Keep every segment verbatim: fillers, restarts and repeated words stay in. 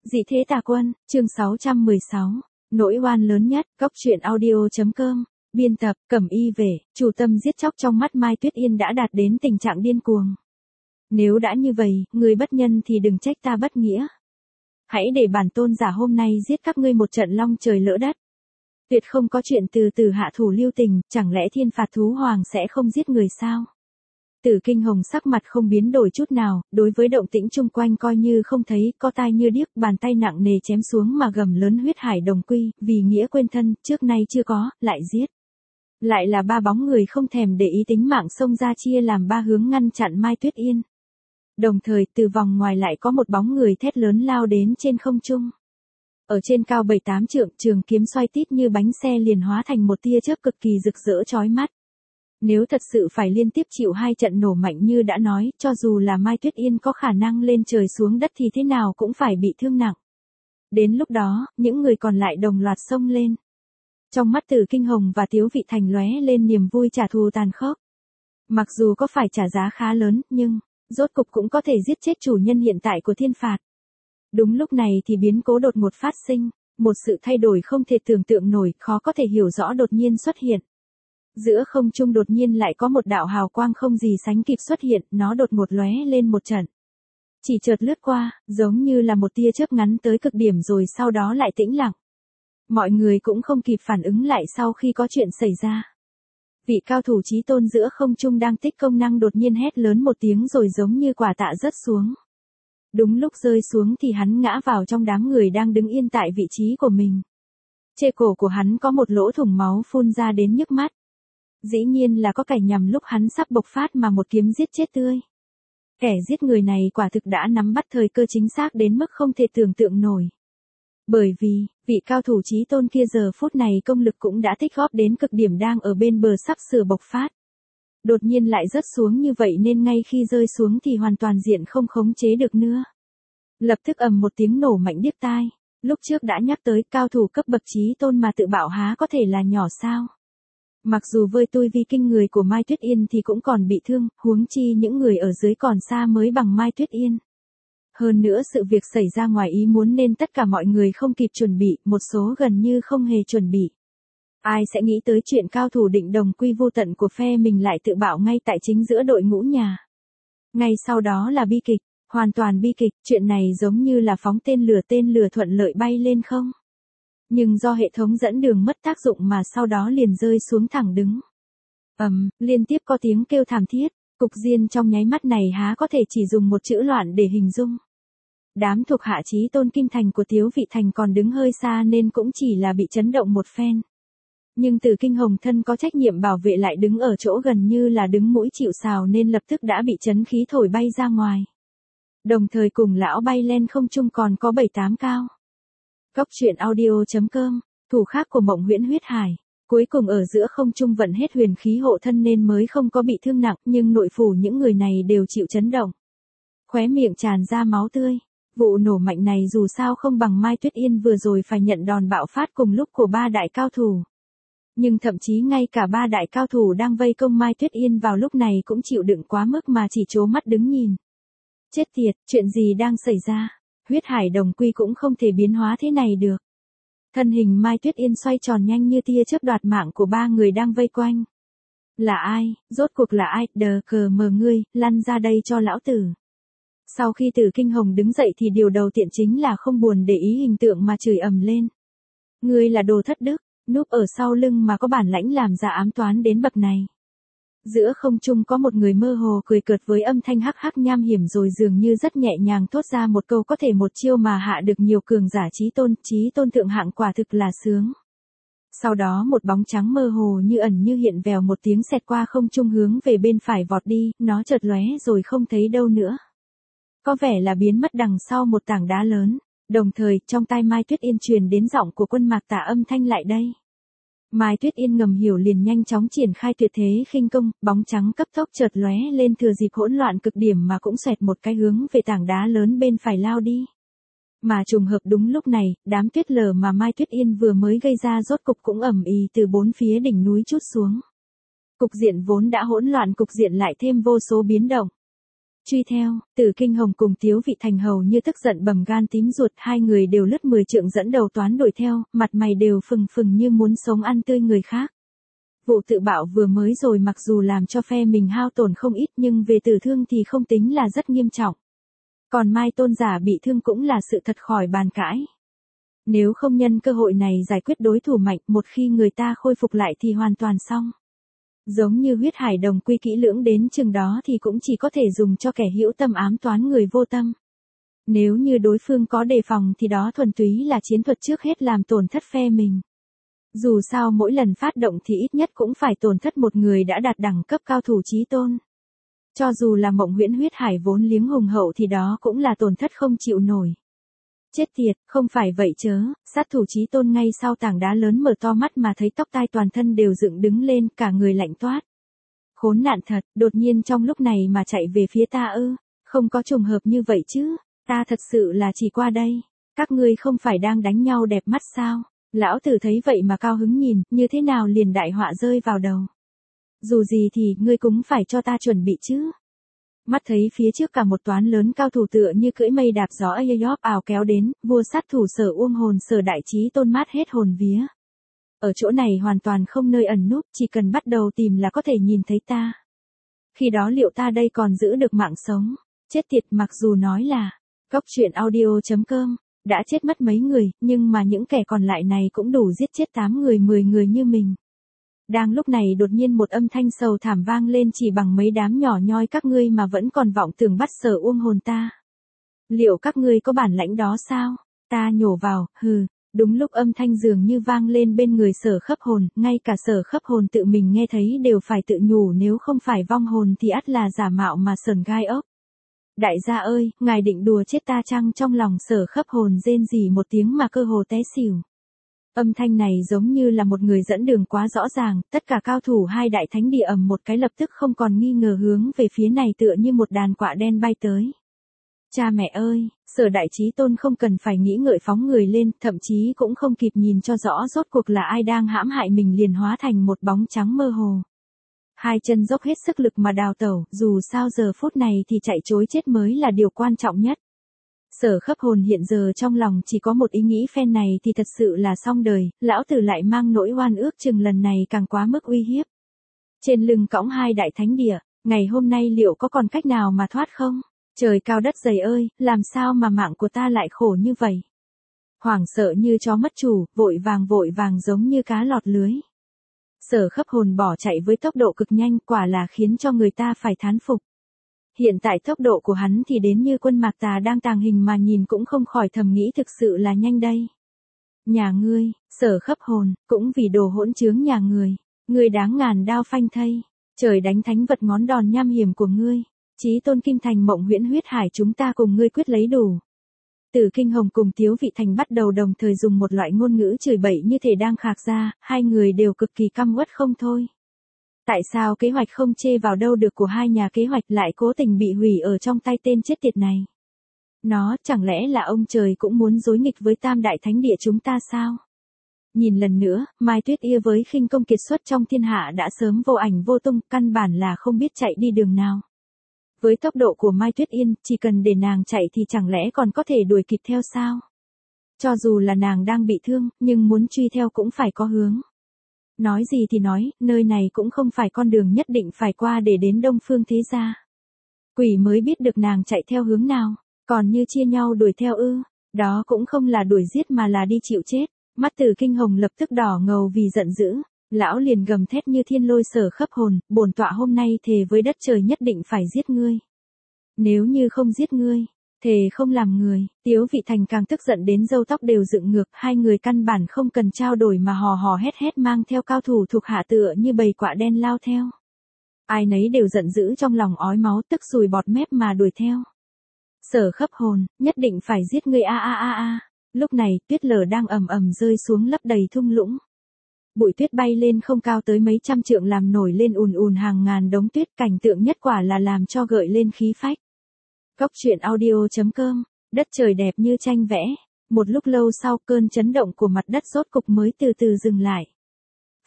Dị thế tà quân, chương sáu trăm mười sáu, nỗi oan lớn nhất, góc truyện audio.com, biên tập, Cẩm Y về, chủ tâm giết chóc trong mắt Mai Tuyết Yên đã đạt đến tình trạng điên cuồng. Nếu đã như vậy, người bất nhân thì đừng trách ta bất nghĩa. Hãy để bản tôn giả hôm nay giết các ngươi một trận long trời lỡ đất. Tuyệt không có chuyện từ từ hạ thủ lưu tình, chẳng lẽ thiên phạt thú hoàng sẽ không giết người sao? Tử Kinh Hồng sắc mặt không biến đổi chút nào, đối với động tĩnh chung quanh coi như không thấy, co tai như điếc, bàn tay nặng nề chém xuống mà gầm lớn huyết hải đồng quy, vì nghĩa quên thân, trước nay chưa có, lại giết. Lại là ba bóng người không thèm để ý tính mạng xông ra chia làm ba hướng ngăn chặn Mai Tuyết Yên. Đồng thời từ vòng ngoài lại có một bóng người thét lớn lao đến trên không trung. Ở trên cao bảy tám trượng, trường kiếm xoay tít như bánh xe liền hóa thành một tia chớp cực kỳ rực rỡ chói mắt. Nếu thật sự phải liên tiếp chịu hai trận nổ mạnh như đã nói, cho dù là Mai Tuyết Yên có khả năng lên trời xuống đất thì thế nào cũng phải bị thương nặng. Đến lúc đó, những người còn lại đồng loạt xông lên. Trong mắt Tử Kinh Hồng và Tiếu Vị Thành lóe lên niềm vui trả thù tàn khốc. Mặc dù có phải trả giá khá lớn, nhưng, rốt cục cũng có thể giết chết chủ nhân hiện tại của thiên phạt. Đúng lúc này thì biến cố đột ngột phát sinh, một sự thay đổi không thể tưởng tượng nổi, khó có thể hiểu rõ đột nhiên xuất hiện. Giữa không trung đột nhiên lại có một đạo hào quang không gì sánh kịp xuất hiện, nó đột ngột lóe lên một trận. Chỉ chợt lướt qua, giống như là một tia chớp ngắn tới cực điểm rồi sau đó lại tĩnh lặng. Mọi người cũng không kịp phản ứng lại sau khi có chuyện xảy ra. Vị cao thủ chí tôn giữa không trung đang tích công năng đột nhiên hét lớn một tiếng rồi giống như quả tạ rớt xuống. Đúng lúc rơi xuống thì hắn ngã vào trong đám người đang đứng yên tại vị trí của mình. Trên cổ của hắn có một lỗ thủng máu phun ra đến nhức mắt. Dĩ nhiên là có kẻ nhằm lúc hắn sắp bộc phát mà một kiếm giết chết tươi. Kẻ giết người này quả thực đã nắm bắt thời cơ chính xác đến mức không thể tưởng tượng nổi. Bởi vì, vị cao thủ chí tôn kia giờ phút này công lực cũng đã tích góp đến cực điểm đang ở bên bờ sắp sửa bộc phát. Đột nhiên lại rớt xuống như vậy nên ngay khi rơi xuống thì hoàn toàn diện không khống chế được nữa. Lập tức ầm một tiếng nổ mạnh điếc tai. Lúc trước đã nhắc tới cao thủ cấp bậc chí tôn mà tự bảo há có thể là nhỏ sao? Mặc dù vơi tôi vi kinh người của Mai Tuyết Yên thì cũng còn bị thương, huống chi những người ở dưới còn xa mới bằng Mai Tuyết Yên. Hơn nữa sự việc xảy ra ngoài ý muốn nên tất cả mọi người không kịp chuẩn bị, một số gần như không hề chuẩn bị. Ai sẽ nghĩ tới chuyện cao thủ định đồng quy vô tận của phe mình lại tự bạo ngay tại chính giữa đội ngũ nhà. Ngay sau đó là bi kịch, hoàn toàn bi kịch, chuyện này giống như là phóng tên lửa tên lửa thuận lợi bay lên không. Nhưng do hệ thống dẫn đường mất tác dụng mà sau đó liền rơi xuống thẳng đứng. Ầm, um, liên tiếp có tiếng kêu thảm thiết, cục diên trong nháy mắt này há có thể chỉ dùng một chữ loạn để hình dung. Đám thuộc hạ chí tôn kinh thành của Tiếu Vị Thành còn đứng hơi xa nên cũng chỉ là bị chấn động một phen. Nhưng Tử Kinh Hồng thân có trách nhiệm bảo vệ lại đứng ở chỗ gần như là đứng mũi chịu sào nên lập tức đã bị chấn khí thổi bay ra ngoài. Đồng thời cùng lão bay lên không trung còn có bảy tám cao. Góc truyện audio.com, thủ khác của Mộng Huyễn Huyết Hải, cuối cùng ở giữa không trung vận hết huyền khí hộ thân nên mới không có bị thương nặng, nhưng nội phủ những người này đều chịu chấn động. Khóe miệng tràn ra máu tươi, vụ nổ mạnh này dù sao không bằng Mai Tuyết Yên vừa rồi phải nhận đòn bạo phát cùng lúc của ba đại cao thủ. Nhưng thậm chí ngay cả ba đại cao thủ đang vây công Mai Tuyết Yên vào lúc này cũng chịu đựng quá mức mà chỉ trố mắt đứng nhìn. Chết tiệt, chuyện gì đang xảy ra? Huyết hải đồng quy cũng không thể biến hóa thế này được. Thân hình Mai Tuyết Yên xoay tròn nhanh như tia chớp đoạt mạng của ba người đang vây quanh. Là ai, rốt cuộc là ai, đờ cờ mờ ngươi, lăn ra đây cho lão tử. Sau khi Tử Kinh Hồng đứng dậy thì điều đầu tiên chính là không buồn để ý hình tượng mà chửi ầm lên. Ngươi là đồ thất đức, núp ở sau lưng mà có bản lãnh làm ra ám toán đến bậc này. Giữa không trung có một người mơ hồ cười cợt với âm thanh hắc hắc nham hiểm rồi dường như rất nhẹ nhàng thốt ra một câu có thể một chiêu mà hạ được nhiều cường giả chí tôn, chí tôn thượng hạng quả thực là sướng. Sau đó một bóng trắng mơ hồ như ẩn như hiện vèo một tiếng xẹt qua không trung hướng về bên phải vọt đi, nó chợt lóe rồi không thấy đâu nữa. Có vẻ là biến mất đằng sau một tảng đá lớn, đồng thời trong tai Mai Tuyết Yên truyền đến giọng của Quân Mạc Tà âm thanh lại đây. Mai Tuyết Yên ngầm hiểu liền nhanh chóng triển khai tuyệt thế khinh công, bóng trắng cấp tốc chợt lóe lên thừa dịp hỗn loạn cực điểm mà cũng xoẹt một cái hướng về tảng đá lớn bên phải lao đi. Mà trùng hợp đúng lúc này, đám tuyết lở mà Mai Tuyết Yên vừa mới gây ra rốt cục cũng ầm ì từ bốn phía đỉnh núi trút xuống. Cục diện vốn đã hỗn loạn cục diện lại thêm vô số biến động. Truy theo, Tử Kinh Hồng cùng Tiếu Vị Thành hầu như tức giận bầm gan tím ruột, hai người đều lướt mười trượng dẫn đầu toán đuổi theo, mặt mày đều phừng phừng như muốn sống ăn tươi người khác. Vụ tự bạo vừa mới rồi mặc dù làm cho phe mình hao tổn không ít nhưng về tử thương thì không tính là rất nghiêm trọng. Còn Mai Tôn giả bị thương cũng là sự thật khỏi bàn cãi. Nếu không nhân cơ hội này giải quyết đối thủ mạnh, một khi người ta khôi phục lại thì hoàn toàn xong. Giống như huyết hải đồng quy kỹ lưỡng đến chừng đó thì cũng chỉ có thể dùng cho kẻ hữu tâm ám toán người vô tâm. Nếu như đối phương có đề phòng thì đó thuần túy là chiến thuật trước hết làm tổn thất phe mình. Dù sao mỗi lần phát động thì ít nhất cũng phải tổn thất một người đã đạt đẳng cấp cao thủ chí tôn. Cho dù là Mộng Huyễn huyết hải vốn liếng hùng hậu thì đó cũng là tổn thất không chịu nổi. Chết tiệt, không phải vậy chớ, sát thủ chí tôn ngay sau tảng đá lớn mở to mắt mà thấy tóc tai toàn thân đều dựng đứng lên, cả người lạnh toát. Khốn nạn thật, đột nhiên trong lúc này mà chạy về phía ta ư, không có trùng hợp như vậy chứ, ta thật sự là chỉ qua đây, các ngươi không phải đang đánh nhau đẹp mắt sao, lão tử thấy vậy mà cao hứng nhìn, như thế nào liền đại họa rơi vào đầu. Dù gì thì, ngươi cũng phải cho ta chuẩn bị chứ. Mắt thấy phía trước cả một toán lớn cao thủ tựa như cưỡi mây đạp gió Ayayop ào kéo đến, vua sát thủ Sở Uông Hồn Sở Đại Chí Tôn mát hết hồn vía. Ở chỗ này hoàn toàn không nơi ẩn núp, chỉ cần bắt đầu tìm là có thể nhìn thấy ta. Khi đó liệu ta đây còn giữ được mạng sống? Chết tiệt, mặc dù nói là Cốc truyện audio chấm com đã chết mất mấy người, nhưng mà những kẻ còn lại này cũng đủ giết chết tám người mười người như mình. Đang lúc này đột nhiên một âm thanh sầu thảm vang lên, chỉ bằng mấy đám nhỏ nhoi các ngươi mà vẫn còn vọng tưởng bắt Sở Uông Hồn ta. Liệu các ngươi có bản lãnh đó sao? Ta nhổ vào, hừ, đúng lúc âm thanh dường như vang lên bên người Sở Khấp Hồn, ngay cả Sở Khấp Hồn tự mình nghe thấy đều phải tự nhủ nếu không phải vong hồn thì ắt là giả mạo mà sờn gai ốc. Đại gia ơi, ngài định đùa chết ta chăng? Trong lòng Sở Khấp Hồn rên rỉ một tiếng mà cơ hồ té xỉu. Âm thanh này giống như là một người dẫn đường quá rõ ràng, tất cả cao thủ hai đại thánh địa ầm một cái lập tức không còn nghi ngờ hướng về phía này tựa như một đàn quạ đen bay tới. Cha mẹ ơi, Sở Đại Chí Tôn không cần phải nghĩ ngợi phóng người lên, thậm chí cũng không kịp nhìn cho rõ rốt cuộc là ai đang hãm hại mình liền hóa thành một bóng trắng mơ hồ. Hai chân dốc hết sức lực mà đào tẩu, dù sao giờ phút này thì chạy trối chết mới là điều quan trọng nhất. Sở Khấp Hồn hiện giờ trong lòng chỉ có một ý nghĩ, phen này thì thật sự là xong đời, lão tử lại mang nỗi oan ước chừng lần này càng quá mức uy hiếp. Trên lưng cõng hai đại thánh địa, ngày hôm nay liệu có còn cách nào mà thoát không? Trời cao đất dày ơi, làm sao mà mạng của ta lại khổ như vậy? Hoảng sợ như chó mất chủ, vội vàng vội vàng giống như cá lọt lưới. Sở Khấp Hồn bỏ chạy với tốc độ cực nhanh, quả là khiến cho người ta phải thán phục. Hiện tại tốc độ của hắn thì đến như quân Mạc Tà đang tàng hình mà nhìn cũng không khỏi thầm nghĩ thực sự là nhanh đây. Nhà ngươi, Sở Khấp Hồn, cũng vì đồ hỗn trướng nhà người, ngươi đáng ngàn đao phanh thây, trời đánh thánh vật ngón đòn nham hiểm của ngươi, Chí Tôn Kim Thành Mộng Huyễn huyết hải chúng ta cùng ngươi quyết lấy đủ. Tử Kinh Hồng cùng Tiếu Vị Thành bắt đầu đồng thời dùng một loại ngôn ngữ chửi bậy như thể đang khạc ra, hai người đều cực kỳ căm uất không thôi. Tại sao kế hoạch không chê vào đâu được của hai nhà kế hoạch lại cố tình bị hủy ở trong tay tên chết tiệt này? Nó, chẳng lẽ là ông trời cũng muốn đối nghịch với tam đại thánh địa chúng ta sao? Nhìn lần nữa, Mai Tuyết Ia với khinh công kiệt xuất trong thiên hạ đã sớm vô ảnh vô tung, căn bản là không biết chạy đi đường nào. Với tốc độ của Mai Tuyết Yên, chỉ cần để nàng chạy thì chẳng lẽ còn có thể đuổi kịp theo sao? Cho dù là nàng đang bị thương, nhưng muốn truy theo cũng phải có hướng. Nói gì thì nói, nơi này cũng không phải con đường nhất định phải qua để đến Đông Phương thế gia. Quỷ mới biết được nàng chạy theo hướng nào, còn như chia nhau đuổi theo ư, đó cũng không là đuổi giết mà là đi chịu chết. Mắt Tử Kinh Hồng lập tức đỏ ngầu vì giận dữ, lão liền gầm thét như thiên lôi. Sở Khấp Hồn, bổn tọa hôm nay thề với đất trời nhất định phải giết ngươi. Nếu như không giết ngươi, thề không làm người. Tiếu Vị Thành càng tức giận đến râu tóc đều dựng ngược, hai người căn bản không cần trao đổi mà hò hò hét hét mang theo cao thủ thuộc hạ tựa như bầy quạ đen lao theo. Ai nấy đều giận dữ trong lòng ói máu, tức sùi bọt mép mà đuổi theo. Sở Khấp Hồn, nhất định phải giết ngươi a a a a. Lúc này, tuyết lở đang ầm ầm rơi xuống lấp đầy thung lũng. Bụi tuyết bay lên không cao tới mấy trăm trượng làm nổi lên ùn ùn hàng ngàn đống tuyết, cảnh tượng nhất quả là làm cho gợi lên khí phách. Cốc truyện audio chấm com, đất trời đẹp như tranh vẽ. Một lúc lâu sau, cơn chấn động của mặt đất rốt cục mới từ từ dừng lại.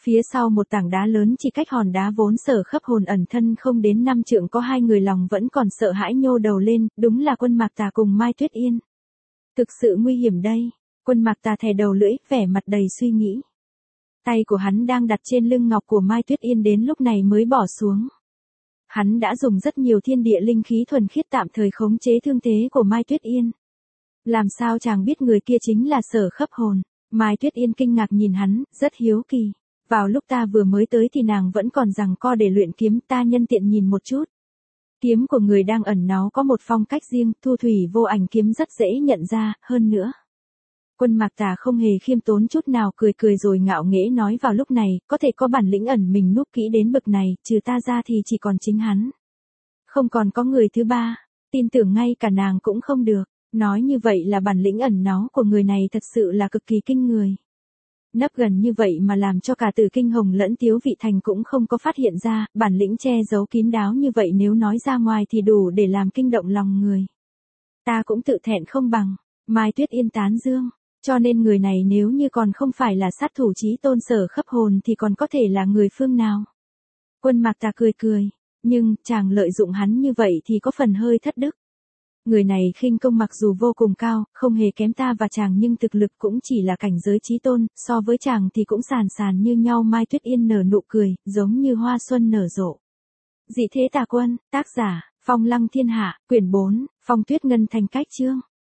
Phía sau một tảng đá lớn chỉ cách hòn đá vốn Sở Khấp Hồn ẩn thân không đến năm trượng có hai người lòng vẫn còn sợ hãi nhô đầu lên, đúng là Quân Mạc Tà cùng Mai Tuyết Yên. Thực sự nguy hiểm đây. Quân Mạc Tà thè đầu lưỡi, vẻ mặt đầy suy nghĩ. Tay của hắn đang đặt trên lưng ngọc của Mai Tuyết Yên đến lúc này mới bỏ xuống. Hắn đã dùng rất nhiều thiên địa linh khí thuần khiết tạm thời khống chế thương thế của Mai Tuyết Yên. Làm sao chàng biết người kia chính là Sở Khấp Hồn? Mai Tuyết Yên kinh ngạc nhìn hắn, rất hiếu kỳ. Vào lúc ta vừa mới tới thì nàng vẫn còn giằng co để luyện kiếm, ta nhân tiện nhìn một chút. Kiếm của người đang ẩn náu có một phong cách riêng, thu thủy vô ảnh kiếm rất dễ nhận ra, hơn nữa. Quân Mạc Tà không hề khiêm tốn chút nào, cười cười rồi ngạo nghễ nói vào lúc này, có thể có bản lĩnh ẩn mình núp kỹ đến bậc này, trừ ta ra thì chỉ còn chính hắn. Không còn có người thứ ba, tin tưởng ngay cả nàng cũng không được. Nói như vậy là bản lĩnh ẩn náu của người này thật sự là cực kỳ kinh người. Nấp gần như vậy mà làm cho cả Tử Kinh Hồng lẫn Tiếu Vị Thành cũng không có phát hiện ra, bản lĩnh che giấu kín đáo như vậy nếu nói ra ngoài thì đủ để làm kinh động lòng người. Ta cũng tự thẹn không bằng, Mai Tuyết Yên tán dương, cho nên người này nếu như còn không phải là sát thủ chí tôn Sở Khấp Hồn thì còn có thể là người phương nào. Quân Mạc Tà cười cười, nhưng chàng lợi dụng hắn như vậy thì có phần hơi thất đức. Người này khinh công mặc dù vô cùng cao, không hề kém ta và chàng nhưng thực lực cũng chỉ là cảnh giới chí tôn, so với chàng thì cũng sàn sàn như nhau. Mai Tuyết Yên nở nụ cười, giống như hoa xuân nở rộ. Dị Thế Tà Quân, tác giả, Phong Lăng Thiên Hạ, quyển bốn, Phong Tuyết Ngân Thành cách chương.